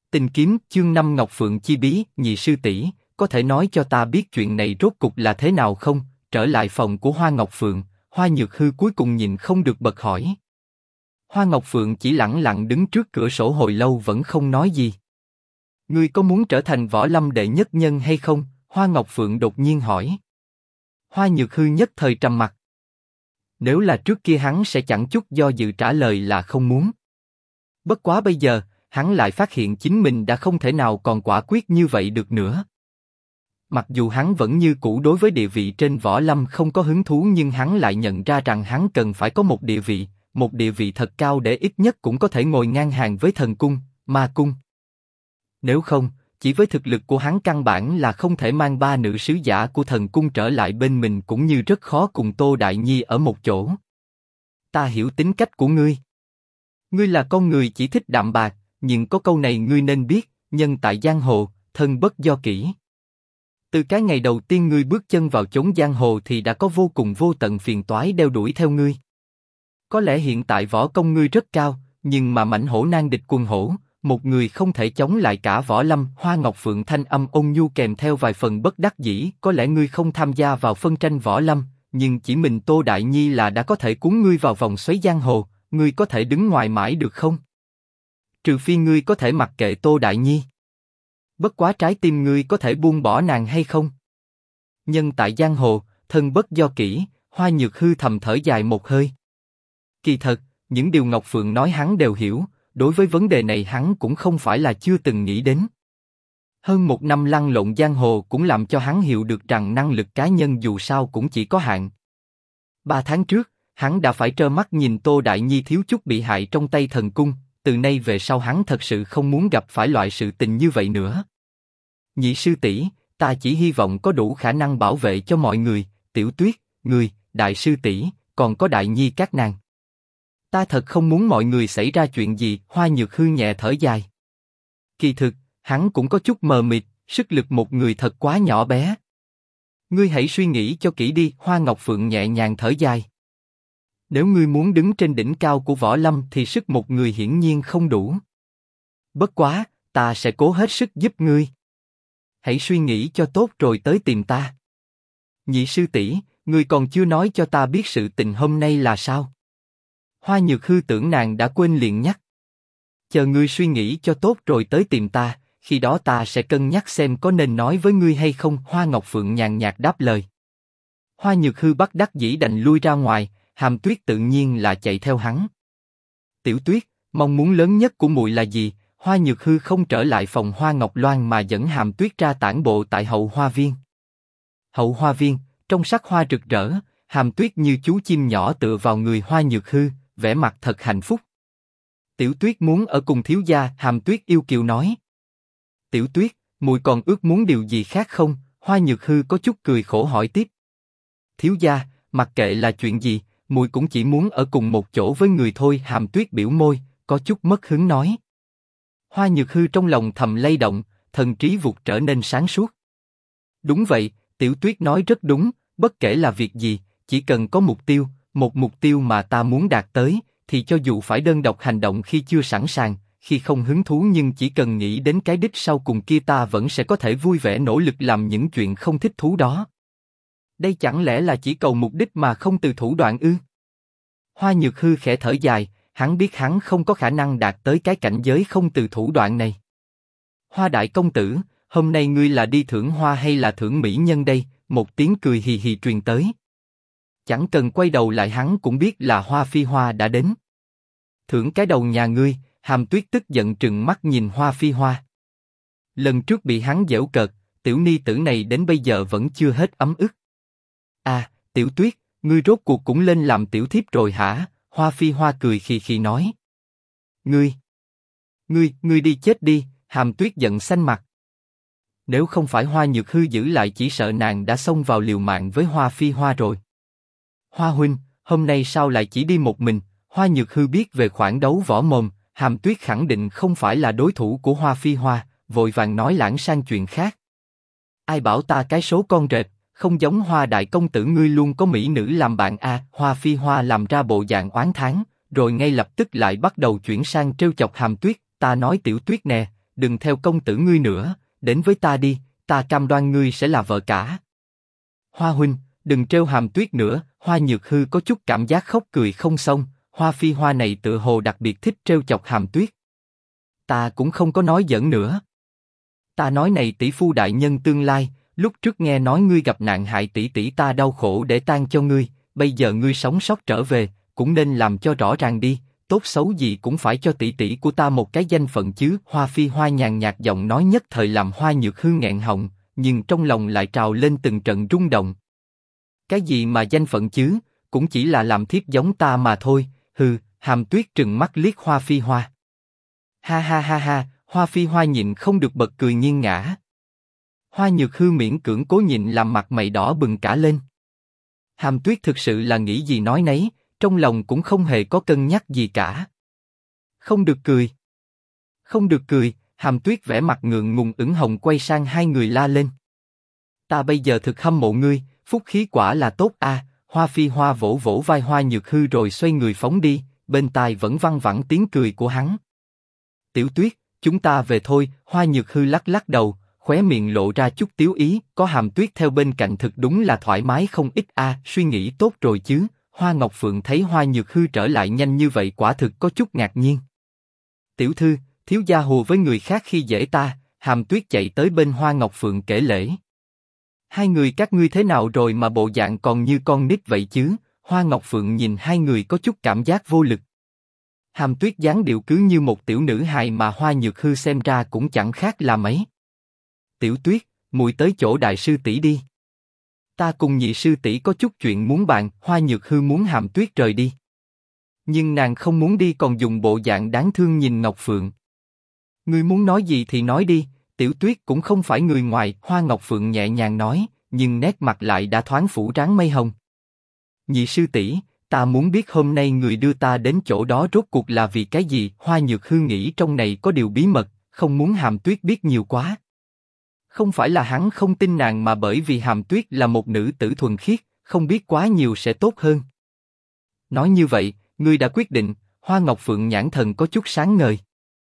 Tình kiếm chương 5 Ngọc Phượng chi bí, nhị sư tỷ, có thể nói cho ta biết chuyện này rốt cục là thế nào không? Trở lại phòng của Hoa Ngọc Phượng, Hoa Nhược Hư cuối cùng nhịn không được bật hỏi. Hoa Ngọc Phượng chỉ lẳng lặng đứng trước cửa sổ hồi lâu vẫn không nói gì. Ngươi có muốn trở thành võ lâm đệ nhất nhân hay không? Hoa Ngọc Phượng đột nhiên hỏi. Hoa Nhược Hư nhất thời trầm mặc. Nếu là trước kia hắn sẽ chẳng chút do dự trả lời là không muốn. Bất quá bây giờ, hắn lại phát hiện chính mình đã không thể nào còn quả quyết như vậy được nữa. Mặc dù hắn vẫn như cũ đối với địa vị trên võ lâm không có hứng thú, nhưng hắn lại nhận ra rằng hắn cần phải có một địa vị thật cao để ít nhất cũng có thể ngồi ngang hàng với thần cung, ma cung. Nếu không, chỉ với thực lực của hắn căn bản là không thể mang 3 nữ sứ giả của thần cung trở lại bên mình, cũng như rất khó cùng Tô Đại Nhi ở một chỗ. Ta hiểu tính cách của ngươi. Ngươi là con người chỉ thích đạm bạc, nhưng có câu này ngươi nên biết, nhân tại giang hồ, thân bất do kỷ. Từ cái ngày đầu tiên ngươi bước chân vào chốn giang hồ thì đã có vô cùng vô tận phiền toái đeo đuổi theo ngươi. Có lẽ hiện tại võ công ngươi rất cao, nhưng mà mãnh hổ nan địch quần hổ, một người không thể chống lại cả võ lâm. Hoa Ngọc Phượng thanh âm ôn nhu kèm theo vài phần bất đắc dĩ. Có lẽ ngươi không tham gia vào phân tranh võ lâm, nhưng chỉ mình Tô Đại Nhi là đã có thể cuốn ngươi vào vòng xoáy giang hồ. Ngươi có thể đứng ngoài mãi được không? Trừ phi ngươi có thể mặc kệ Tô Đại Nhi. Bất quá trái tim ngươi có thể buông bỏ nàng hay không? Nhân tại giang hồ, thân bất do kỷ. Hoa Nhược Hư thầm thở dài một hơi. Kỳ thật, những điều Ngọc Phượng nói hắn đều hiểu. Đối với vấn đề này hắn cũng không phải là chưa từng nghĩ đến. Hơn 1 năm lăn lộn giang hồ cũng làm cho hắn hiểu được rằng năng lực cá nhân dù sao cũng chỉ có hạn. 3 tháng trước, hắn đã phải trơ mắt nhìn Tô Đại Nhi thiếu chút bị hại trong tay thần cung. Từ nay về sau hắn thật sự không muốn gặp phải loại sự tình như vậy nữa. Nhị sư tỷ, ta chỉ hy vọng có đủ khả năng bảo vệ cho mọi người. Tiểu Tuyết, người, đại sư tỷ, còn có Đại Nhi các nàng. Ta thật không muốn mọi người xảy ra chuyện gì. Hoa Nhược Hư nhẹ thở dài. Kỳ thực, hắn cũng có chút mờ mịt, sức lực một người thật quá nhỏ bé. Ngươi hãy suy nghĩ cho kỹ đi. Hoa Ngọc Phượng nhẹ nhàng thở dài. Nếu ngươi muốn đứng trên đỉnh cao của võ lâm thì sức một người hiển nhiên không đủ. Bất quá, ta sẽ cố hết sức giúp ngươi. Hãy suy nghĩ cho tốt rồi tới tìm ta. Nhị sư tỷ, ngươi còn chưa nói cho ta biết sự tình hôm nay là sao? Hoa Nhược Hư tưởng nàng đã quên liền nhắc. Chờ ngươi suy nghĩ cho tốt rồi tới tìm ta, khi đó ta sẽ cân nhắc xem có nên nói với ngươi hay không. Hoa Ngọc Phượng nhàn nhạt đáp lời. Hoa Nhược Hư bất đắc dĩ đành lui ra ngoài, Hàm Tuyết tự nhiên là chạy theo hắn. Tiểu Tuyết, mong muốn lớn nhất của muội là gì? Hoa Nhược Hư không trở lại phòng Hoa Ngọc Loan mà dẫn Hàm Tuyết ra tản bộ tại hậu hoa viên. Hậu hoa viên, trong sắc hoa rực rỡ, Hàm Tuyết như chú chim nhỏ tựa vào người Hoa Nhược Hư, vẻ mặt thật hạnh phúc. Tiểu Tuyết muốn ở cùng thiếu gia. Hàm Tuyết yêu kiều nói. Tiểu Tuyết, muội còn ước muốn điều gì khác không? Hoa Nhược Hư có chút cười khổ hỏi tiếp. Thiếu gia, mặc kệ là chuyện gì, muội cũng chỉ muốn ở cùng một chỗ với người thôi. Hàm Tuyết biểu môi, có chút mất hứng nói. Hoa Nhược Hư trong lòng thầm lay động, thần trí vụt trở nên sáng suốt. Đúng vậy, Tiểu Tuyết nói rất đúng, bất kể là việc gì, chỉ cần có mục tiêu, một mục tiêu mà ta muốn đạt tới, thì cho dù phải đơn độc hành động khi chưa sẵn sàng, khi không hứng thú, nhưng chỉ cần nghĩ đến cái đích sau cùng kia ta vẫn sẽ có thể vui vẻ nỗ lực làm những chuyện không thích thú đó. Đây chẳng lẽ là chỉ cầu mục đích mà không từ thủ đoạn ư? Hoa Nhược Hư khẽ thở dài, hắn biết hắn không có khả năng đạt tới cái cảnh giới không từ thủ đoạn này. Hoa đại công tử, hôm nay ngươi là đi thưởng hoa hay là thưởng mỹ nhân đây? Một tiếng cười hì hì truyền tới. Chẳng cần quay đầu lại hắn cũng biết là Hoa Phi Hoa đã đến. Thưởng cái đầu nhà ngươi. Hàm Tuyết tức giận trừng mắt nhìn Hoa Phi Hoa. Lần trước bị hắn giễu cợt, tiểu ni tử này đến bây giờ vẫn chưa hết ấm ức. À, Tiểu Tuyết, ngươi rốt cuộc cũng lên làm tiểu thiếp rồi hả? Hoa Phi Hoa cười khì khì nói. Ngươi đi chết đi. Hàm Tuyết giận xanh mặt. Nếu không phải Hoa Nhược Hư giữ lại chỉ sợ nàng đã xông vào liều mạng với Hoa Phi Hoa rồi. Hoa huynh, hôm nay sao lại chỉ đi một mình? Hoa Nhược Hư biết về khoản đấu võ mồm, Hàm Tuyết khẳng định không phải là đối thủ của Hoa Phi Hoa, vội vàng nói lãng sang chuyện khác. Ai bảo ta cái số con rệp, không giống Hoa đại công tử ngươi luôn có mỹ nữ làm bạn à? Hoa Phi Hoa làm ra bộ dạng oán thán, rồi ngay lập tức lại bắt đầu chuyển sang trêu chọc Hàm Tuyết. Ta nói Tiểu Tuyết nè, đừng theo công tử ngươi nữa, đến với ta đi, ta cam đoan ngươi sẽ là vợ cả. Hoa huynh, đừng trêu Hàm Tuyết nữa, Hoa Nhược Hư có chút cảm giác khóc cười không xong, Hoa Phi Hoa này tựa hồ đặc biệt thích trêu chọc Hàm Tuyết. Ta cũng không có nói giỡn nữa. Ta nói này tỷ phu đại nhân tương lai, lúc trước nghe nói ngươi gặp nạn hại tỷ tỷ ta đau khổ để tang cho ngươi, bây giờ ngươi sống sót trở về, cũng nên làm cho rõ ràng đi, tốt xấu gì cũng phải cho tỷ tỷ của ta một cái danh phận chứ. Hoa Phi Hoa nhàn nhạt giọng nói nhất thời làm Hoa Nhược Hư nghẹn họng, nhưng trong lòng lại trào lên từng trận rung động. Cái gì mà danh phận chứ, cũng chỉ là làm thiếp giống ta mà thôi. Hừ, Hàm Tuyết trừng mắt liếc Hoa Phi Hoa. Ha ha ha ha, Hoa Phi Hoa nhịn không được bật cười nghiêng ngã. Hoa Nhược Hư miễn cưỡng cố nhịn làm mặt mày đỏ bừng cả lên. Hàm Tuyết thực sự là nghĩ gì nói nấy, trong lòng cũng không hề có cân nhắc gì cả. Không được cười. Không được cười, Hàm Tuyết vẻ mặt ngượng ngùng ửng hồng quay sang hai người la lên. Ta bây giờ thực hâm mộ ngươi, phúc khí quả là tốt a. Hoa Phi Hoa vỗ vỗ vai Hoa Nhược Hư rồi xoay người phóng đi, bên tai vẫn văng vẳng tiếng cười của hắn. Tiểu Tuyết, chúng ta về thôi. Hoa Nhược Hư lắc lắc đầu, khóe miệng lộ ra chút tiếu ý, có Hàm Tuyết theo bên cạnh thực đúng là thoải mái không ít a. Suy nghĩ tốt rồi chứ. Hoa Ngọc Phượng thấy Hoa Nhược Hư trở lại nhanh như vậy quả thực có chút ngạc nhiên. Tiểu thư, thiếu gia hùa với người khác khi dễ ta. Hàm Tuyết chạy tới bên Hoa Ngọc Phượng kể lễ. Hai người các ngươi thế nào rồi mà bộ dạng còn như con nít vậy chứ? Hoa Ngọc Phượng nhìn hai người có chút cảm giác vô lực. Hàm Tuyết dáng điệu cứ như một tiểu nữ hài mà Hoa Nhược Hư xem ra cũng chẳng khác là mấy. Tiểu Tuyết, muội tới chỗ đại sư tỷ đi. Ta cùng nhị sư tỷ có chút chuyện muốn bàn. Hoa Nhược Hư muốn Hàm Tuyết rời đi, nhưng nàng không muốn đi còn dùng bộ dạng đáng thương nhìn Ngọc Phượng. Ngươi muốn nói gì thì nói đi, Tiểu Tuyết cũng không phải người ngoài. Hoa Ngọc Phượng nhẹ nhàng nói, nhưng nét mặt lại đã thoáng phủ trán mây hồng. Nhị sư tỷ, ta muốn biết hôm nay người đưa ta đến chỗ đó rốt cuộc là vì cái gì? Hoa Nhược Hư nghĩ trong này có điều bí mật, không muốn Hàm Tuyết biết nhiều quá. Không phải là hắn không tin nàng mà bởi vì Hàm Tuyết là một nữ tử thuần khiết, không biết quá nhiều sẽ tốt hơn. Nói như vậy, ngươi đã quyết định? Hoa Ngọc Phượng nhãn thần có chút sáng ngời.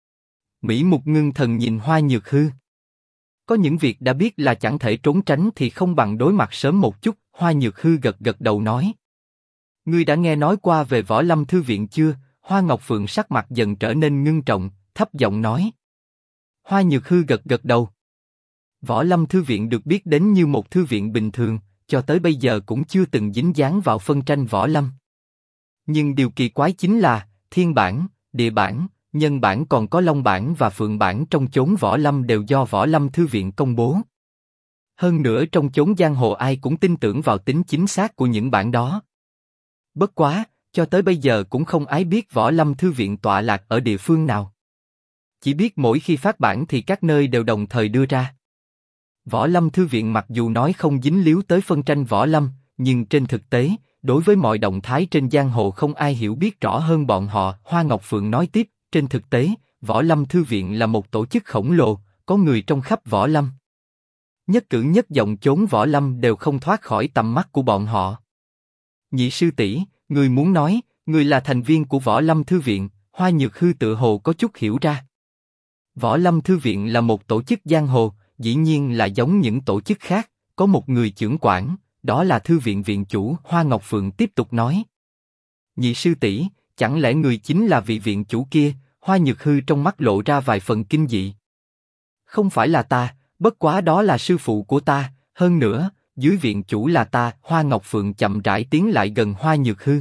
Mỹ mục ngưng thần nhìn Hoa Nhược Hư. Có những việc đã biết là chẳng thể trốn tránh thì không bằng đối mặt sớm một chút. Hoa Nhược Hư gật gật đầu nói. Ngươi đã nghe nói qua về Võ Lâm Thư Viện chưa? Hoa Ngọc Phượng sắc mặt dần trở nên ngưng trọng, thấp giọng nói. Hoa Nhược Hư gật gật đầu. Võ Lâm Thư Viện được biết đến như một thư viện bình thường, cho tới bây giờ cũng chưa từng dính dáng vào phân tranh võ lâm. Nhưng điều kỳ quái chính là, thiên bản, địa bản, nhân bản còn có long bản và phượng bản trong chốn võ lâm đều do Võ Lâm Thư Viện công bố. Hơn nữa trong chốn giang hồ ai cũng tin tưởng vào tính chính xác của những bản đó. Bất quá, cho tới bây giờ cũng không ai biết Võ Lâm Thư Viện tọa lạc ở địa phương nào. Chỉ biết mỗi khi phát bản thì các nơi đều đồng thời đưa ra. Võ Lâm Thư Viện mặc dù nói không dính líu tới phân tranh võ lâm, nhưng trên thực tế, đối với mọi động thái trên giang hồ không ai hiểu biết rõ hơn bọn họ. Hoa Ngọc Phượng nói tiếp, trên thực tế, Võ Lâm Thư Viện là một tổ chức khổng lồ, có người trong khắp võ lâm. Nhất cử nhất động chốn võ lâm đều không thoát khỏi tầm mắt của bọn họ. Nhị sư tỷ, người muốn nói, người là thành viên của Võ Lâm Thư Viện? Hoa Nhược Hư tự hồ có chút hiểu ra. Võ Lâm Thư Viện là một tổ chức giang hồ, dĩ nhiên là giống những tổ chức khác, có một người trưởng quản, đó là Thư Viện viện chủ. Hoa Ngọc Phượng tiếp tục nói. Nhị sư tỷ, chẳng lẽ người chính là vị viện chủ kia? Hoa Nhược Hư trong mắt lộ ra vài phần kinh dị. Không phải là ta, bất quá đó là sư phụ của ta, hơn nữa, dưới viện chủ là ta. Hoa Ngọc Phượng chậm rãi tiến lại gần Hoa Nhược Hư.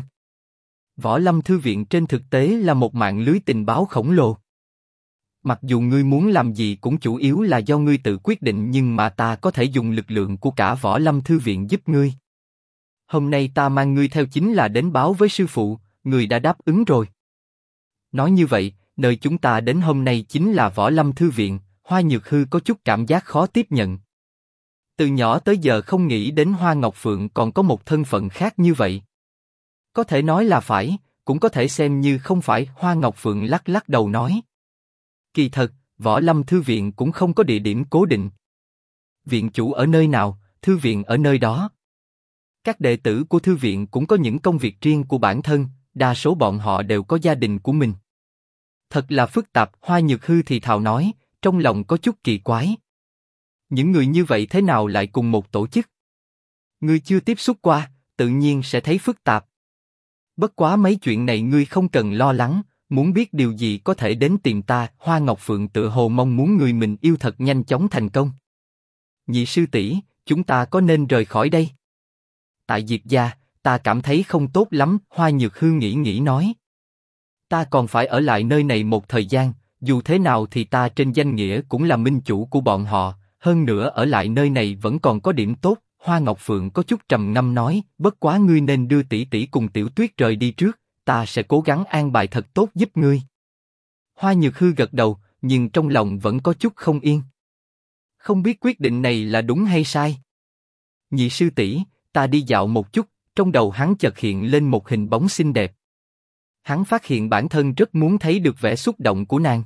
Võ Lâm Thư Viện trên thực tế là một mạng lưới tình báo khổng lồ. Mặc dù ngươi muốn làm gì cũng chủ yếu là do ngươi tự quyết định, nhưng mà ta có thể dùng lực lượng của cả Võ Lâm Thư Viện giúp ngươi. Hôm nay ta mang ngươi theo chính là đến báo với sư phụ, ngươi đã đáp ứng rồi. Nói như vậy, nơi chúng ta đến hôm nay chính là Võ Lâm Thư Viện. Hoa Nhược Hư có chút cảm giác khó tiếp nhận. Từ nhỏ tới giờ không nghĩ đến Hoa Ngọc Phượng còn có một thân phận khác như vậy. Có thể nói là phải, cũng có thể xem như không phải. Hoa Ngọc Phượng lắc lắc đầu nói. Kỳ thật, Võ Lâm Thư Viện cũng không có địa điểm cố định. Viện chủ ở nơi nào, thư viện ở nơi đó. Các đệ tử của thư viện cũng có những công việc riêng của bản thân, đa số bọn họ đều có gia đình của mình. Thật là phức tạp. Hoa Nhược Hư thì thào nói, trong lòng có chút kỳ quái. Những người như vậy thế nào lại cùng một tổ chức? Ngươi chưa tiếp xúc qua, tự nhiên sẽ thấy phức tạp. Bất quá mấy chuyện này ngươi không cần lo lắng, muốn biết điều gì có thể đến tìm ta. Hoa Ngọc Phượng tựa hồ mong muốn người mình yêu thật nhanh chóng thành công. Nhị sư tỷ, chúng ta có nên rời khỏi đây? Tại Diệp gia, ta cảm thấy không tốt lắm. Hoa Nhược Hư nghĩ nói. Ta còn phải ở lại nơi này một thời gian, dù thế nào thì ta trên danh nghĩa cũng là minh chủ của bọn họ, hơn nữa ở lại nơi này vẫn còn có điểm tốt. Hoa Ngọc Phượng có chút trầm ngâm nói, bất quá ngươi nên đưa tỷ tỷ cùng Tiểu Tuyết rời đi trước, ta sẽ cố gắng an bài thật tốt giúp ngươi. Hoa Nhược Hư gật đầu, nhưng trong lòng vẫn có chút không yên. Không biết quyết định này là đúng hay sai. Nhị sư tỷ, ta đi dạo một chút. Trong đầu hắn chợt hiện lên một hình bóng xinh đẹp. Hắn phát hiện bản thân rất muốn thấy được vẻ xúc động của nàng.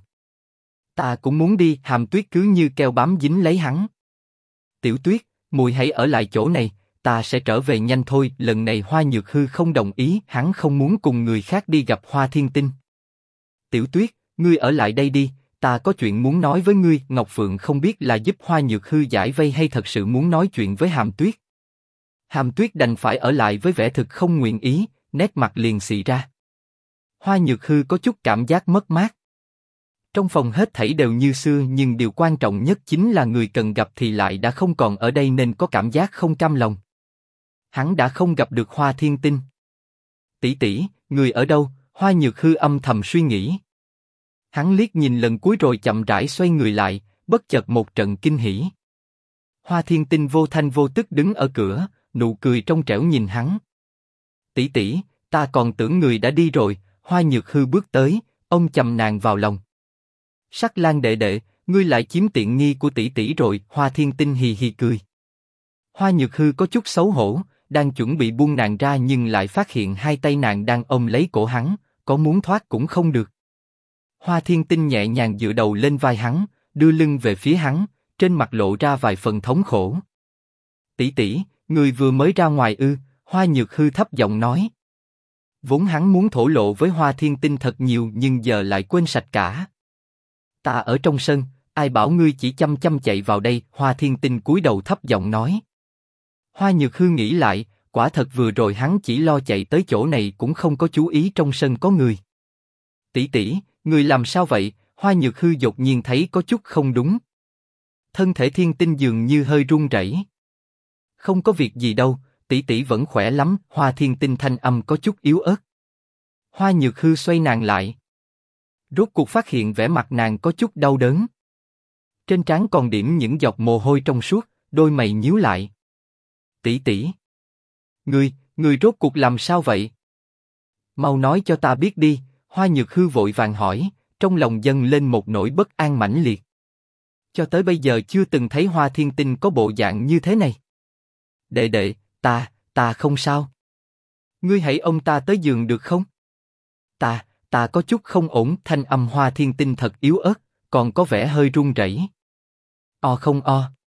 Ta cũng muốn đi. Hàm Tuyết cứ như keo bám dính lấy hắn. Tiểu Tuyết, muội hãy ở lại chỗ này, ta sẽ trở về nhanh thôi. Lần này Hoa Nhược Hư không đồng ý, hắn không muốn cùng người khác đi gặp Hoa Thiên Tinh. Tiểu Tuyết, ngươi ở lại đây đi, ta có chuyện muốn nói với ngươi. Ngọc Phượng không biết là giúp Hoa Nhược Hư giải vây hay thật sự muốn nói chuyện với Hàm Tuyết. Hàm Tuyết đành phải ở lại với vẻ thực không nguyện ý, nét mặt liền xị ra. Hoa Nhược Hư có chút cảm giác mất mát. Trong phòng hết thảy đều như xưa, nhưng điều quan trọng nhất chính là người cần gặp thì lại đã không còn ở đây nên có cảm giác không cam lòng. Hắn đã không gặp được Hoa Thiên Tinh. Tỷ tỷ, người ở đâu? Hoa Nhược Hư âm thầm suy nghĩ. Hắn liếc nhìn lần cuối rồi chậm rãi xoay người lại, bất chợt một trận kinh hỉ. Hoa Thiên Tinh vô thanh vô tức đứng ở cửa, nụ cười trong trẻo nhìn hắn. Tỷ tỷ, ta còn tưởng người đã đi rồi. Hoa Nhược Hư bước tới, ôm chầm nàng vào lòng. Sắc Lang đệ đệ, ngươi lại chiếm tiện nghi của tỷ tỷ rồi. Hoa Thiên Tinh hì hì cười. Hoa Nhược Hư có chút xấu hổ, đang chuẩn bị buông nàng ra nhưng lại phát hiện hai tay nàng đang ôm lấy cổ hắn, có muốn thoát cũng không được. Hoa Thiên Tinh nhẹ nhàng dựa đầu lên vai hắn, đưa lưng về phía hắn, trên mặt lộ ra vài phần thống khổ. Tỷ tỷ, người vừa mới ra ngoài ư? Hoa Nhược Hư thấp giọng nói. Vốn hắn muốn thổ lộ với Hoa Thiên Tinh thật nhiều nhưng giờ lại quên sạch cả. Ta ở trong sân, ai bảo ngươi chỉ chăm chăm chạy vào đây? Hoa Thiên Tinh cúi đầu thấp giọng nói. Hoa Nhược Hư nghĩ lại, quả thật vừa rồi hắn chỉ lo chạy tới chỗ này cũng không có chú ý trong sân có người. Tỷ tỷ, người làm sao vậy? Hoa Nhược Hư đột nhiên thấy có chút không đúng. Thân thể Thiên Tinh dường như hơi run rẩy. Không có việc gì đâu, tỷ tỷ vẫn khỏe lắm. Hoa Thiên Tinh thanh âm có chút yếu ớt. Hoa Nhược Hư xoay nàng lại. Rốt cuộc phát hiện vẻ mặt nàng có chút đau đớn. Trên trán còn điểm những giọt mồ hôi trong suốt, đôi mày nhíu lại. Tỷ tỷ, ngươi rốt cuộc làm sao vậy? Mau nói cho ta biết đi. Hoa Nhược Hư vội vàng hỏi, trong lòng dâng lên một nỗi bất an mãnh liệt. Cho tới bây giờ chưa từng thấy Hoa Thiên Tinh có bộ dạng như thế này. Đệ đệ, ta không sao. Ngươi hãy ôm ta tới giường được không? Ta có chút không ổn. Thanh âm Hoa Thiên Tinh thật yếu ớt, còn có vẻ hơi run rẩy. Không o.